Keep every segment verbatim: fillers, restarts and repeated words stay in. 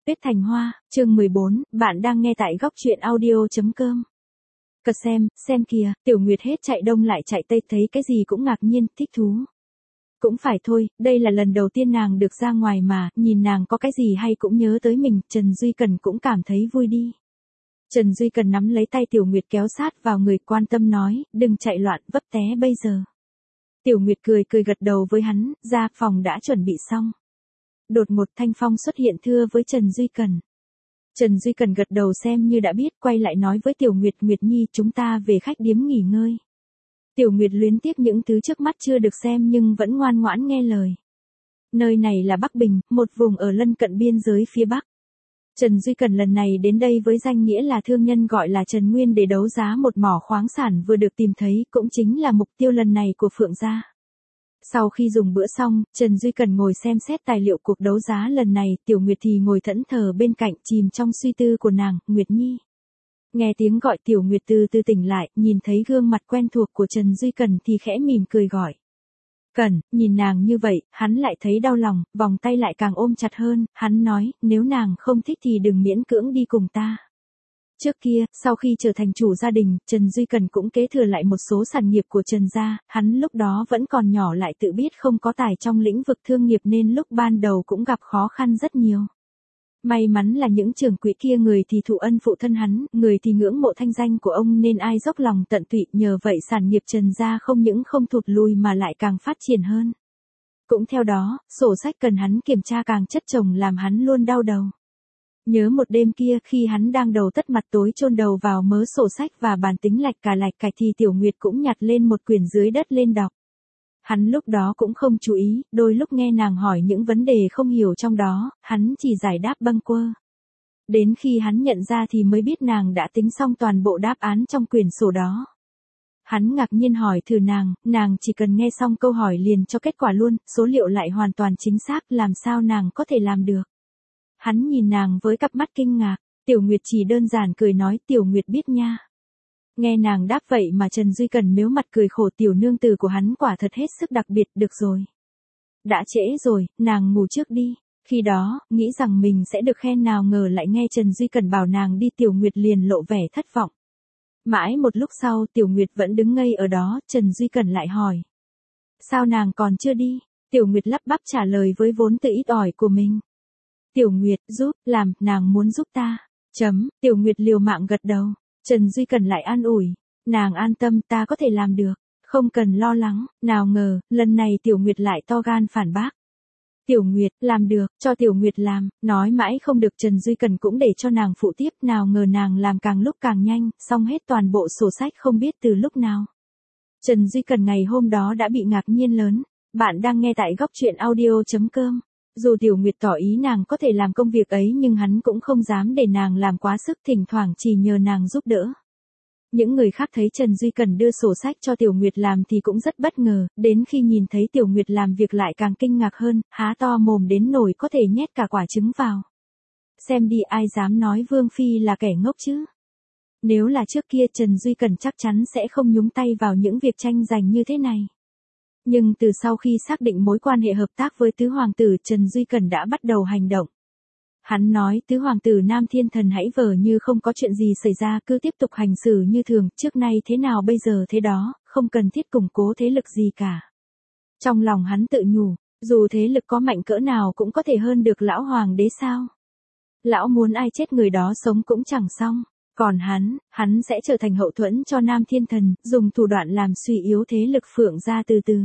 Tuyết Thành Hoa, chương mười bốn, bạn đang nghe tại góc truyện audio.com. Cờ xem, xem kìa, Tiểu Nguyệt hết chạy đông lại chạy tây thấy cái gì cũng ngạc nhiên, thích thú. Cũng phải thôi, đây là lần đầu tiên nàng được ra ngoài mà, nhìn nàng có cái gì hay cũng nhớ tới mình, Trần Duy Cần cũng cảm thấy vui đi. Trần Duy Cần nắm lấy tay Tiểu Nguyệt kéo sát vào người, quan tâm nói, đừng chạy loạn, vấp té bây giờ. Tiểu Nguyệt cười cười gật đầu với hắn, ra phòng đã chuẩn bị xong. Đột một Thanh Phong xuất hiện thưa với Trần Duy Cần. Trần Duy Cần gật đầu xem như đã biết, quay lại nói với Tiểu Nguyệt, Nguyệt Nhi, chúng ta về khách điếm nghỉ ngơi. Tiểu Nguyệt luyến tiếc những thứ trước mắt chưa được xem nhưng vẫn ngoan ngoãn nghe lời. Nơi này là Bắc Bình, một vùng ở lân cận biên giới phía Bắc. Trần Duy Cần lần này đến đây với danh nghĩa là thương nhân gọi là Trần Nguyên để đấu giá một mỏ khoáng sản vừa được tìm thấy, cũng chính là mục tiêu lần này của Phượng gia. Sau khi dùng bữa xong, Trần Duy Cần ngồi xem xét tài liệu cuộc đấu giá lần này, Tiểu Nguyệt thì ngồi thẫn thờ bên cạnh chìm trong suy tư của nàng, Nguyệt Nhi. Nghe tiếng gọi Tiểu Nguyệt từ từ tỉnh lại, nhìn thấy gương mặt quen thuộc của Trần Duy Cần thì khẽ mỉm cười gọi. Cần, nhìn nàng như vậy, hắn lại thấy đau lòng, vòng tay lại càng ôm chặt hơn, hắn nói, nếu nàng không thích thì đừng miễn cưỡng đi cùng ta. Trước kia, sau khi trở thành chủ gia đình, Trần Duy Cần cũng kế thừa lại một số sản nghiệp của Trần gia, hắn lúc đó vẫn còn nhỏ lại tự biết không có tài trong lĩnh vực thương nghiệp nên lúc ban đầu cũng gặp khó khăn rất nhiều. May mắn là những trưởng quỹ kia người thì thụ ân phụ thân hắn, người thì ngưỡng mộ thanh danh của ông nên ai dốc lòng tận tụy, nhờ vậy sản nghiệp Trần gia không những không thụt lùi mà lại càng phát triển hơn. Cũng theo đó, sổ sách cần hắn kiểm tra càng chất chồng làm hắn luôn đau đầu. Nhớ một đêm kia khi hắn đang đầu tất mặt tối chôn đầu vào mớ sổ sách và bàn tính lạch cà lạch cạch thì Tiểu Nguyệt cũng nhặt lên một quyển dưới đất lên đọc. Hắn lúc đó cũng không chú ý, đôi lúc nghe nàng hỏi những vấn đề không hiểu trong đó, hắn chỉ giải đáp bâng quơ. Đến khi hắn nhận ra thì mới biết nàng đã tính xong toàn bộ đáp án trong quyển sổ đó. Hắn ngạc nhiên hỏi thử nàng, nàng chỉ cần nghe xong câu hỏi liền cho kết quả luôn, số liệu lại hoàn toàn chính xác, làm sao nàng có thể làm được. Hắn nhìn nàng với cặp mắt kinh ngạc, Tiểu Nguyệt chỉ đơn giản cười nói, Tiểu Nguyệt biết nha. Nghe nàng đáp vậy mà Trần Duy Cần mếu mặt cười khổ, tiểu nương tử của hắn quả thật hết sức đặc biệt, được rồi. Đã trễ rồi, nàng ngủ trước đi. Khi đó, nghĩ rằng mình sẽ được khen nào ngờ lại nghe Trần Duy Cần bảo nàng đi, Tiểu Nguyệt liền lộ vẻ thất vọng. Mãi một lúc sau Tiểu Nguyệt vẫn đứng ngây ở đó, Trần Duy Cần lại hỏi. Sao nàng còn chưa đi? Tiểu Nguyệt lắp bắp trả lời với vốn tự ít ỏi của mình. Tiểu Nguyệt, giúp, làm, nàng muốn giúp ta. Chấm, Tiểu Nguyệt liều mạng gật đầu. Trần Duy Cần lại an ủi. Nàng an tâm, ta có thể làm được. Không cần lo lắng. Nào ngờ, lần này Tiểu Nguyệt lại to gan phản bác. Tiểu Nguyệt, làm được, cho Tiểu Nguyệt làm. Nói mãi không được, Trần Duy Cần cũng để cho nàng phụ tiếp. Nào ngờ nàng làm càng lúc càng nhanh, xong hết toàn bộ sổ sách không biết từ lúc nào. Trần Duy Cần ngày hôm đó đã bị ngạc nhiên lớn. Bạn đang nghe tại góc truyện audio.com. Dù Tiểu Nguyệt tỏ ý nàng có thể làm công việc ấy nhưng hắn cũng không dám để nàng làm quá sức, thỉnh thoảng chỉ nhờ nàng giúp đỡ. Những người khác thấy Trần Duy Cần đưa sổ sách cho Tiểu Nguyệt làm thì cũng rất bất ngờ, đến khi nhìn thấy Tiểu Nguyệt làm việc lại càng kinh ngạc hơn, há to mồm đến nỗi có thể nhét cả quả trứng vào. Xem đi, ai dám nói Vương Phi là kẻ ngốc chứ? Nếu là trước kia Trần Duy Cần chắc chắn sẽ không nhúng tay vào những việc tranh giành như thế này. Nhưng từ sau khi xác định mối quan hệ hợp tác với tứ hoàng tử, Trần Duy Cần đã bắt đầu hành động. Hắn nói, tứ hoàng tử Nam Thiên Thần hãy vờ như không có chuyện gì xảy ra, cứ tiếp tục hành xử như thường, trước nay thế nào bây giờ thế đó, không cần thiết củng cố thế lực gì cả. Trong lòng hắn tự nhủ, dù thế lực có mạnh cỡ nào cũng có thể hơn được lão hoàng đế sao. Lão muốn ai chết người đó sống cũng chẳng xong. Còn hắn, hắn sẽ trở thành hậu thuẫn cho Nam Thiên Thần, dùng thủ đoạn làm suy yếu thế lực Phượng gia từ từ.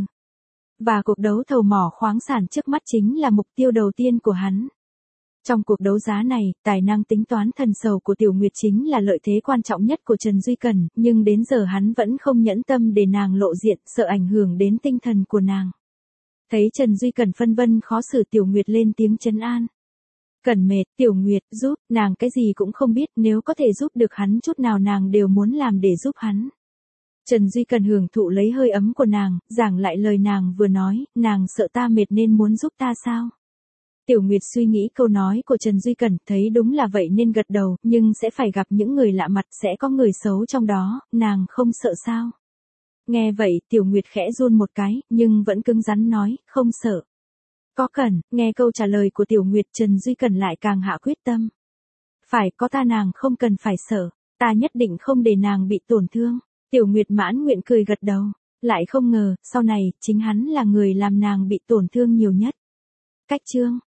Và cuộc đấu thầu mỏ khoáng sản trước mắt chính là mục tiêu đầu tiên của hắn. Trong cuộc đấu giá này, tài năng tính toán thần sầu của Tiểu Nguyệt chính là lợi thế quan trọng nhất của Trần Duy Cần, nhưng đến giờ hắn vẫn không nhẫn tâm để nàng lộ diện, sợ ảnh hưởng đến tinh thần của nàng. Thấy Trần Duy Cần phân vân khó xử, Tiểu Nguyệt lên tiếng trấn an. Cần mệt, Tiểu Nguyệt, giúp, nàng cái gì cũng không biết, nếu có thể giúp được hắn chút nào nàng đều muốn làm để giúp hắn. Trần Duy Cần hưởng thụ lấy hơi ấm của nàng, giảng lại lời nàng vừa nói, nàng sợ ta mệt nên muốn giúp ta sao? Tiểu Nguyệt suy nghĩ câu nói của Trần Duy Cần, thấy đúng là vậy nên gật đầu, nhưng sẽ phải gặp những người lạ mặt, sẽ có người xấu trong đó, nàng không sợ sao? Nghe vậy, Tiểu Nguyệt khẽ run một cái, nhưng vẫn cứng rắn nói, không sợ. Có cần, nghe câu trả lời của Tiểu Nguyệt Trần Duy Cần lại càng hạ quyết tâm. Phải, có ta nàng không cần phải sợ, ta nhất định không để nàng bị tổn thương. Tiểu Nguyệt mãn nguyện cười gật đầu, lại không ngờ, sau này, chính hắn là người làm nàng bị tổn thương nhiều nhất. Cách chương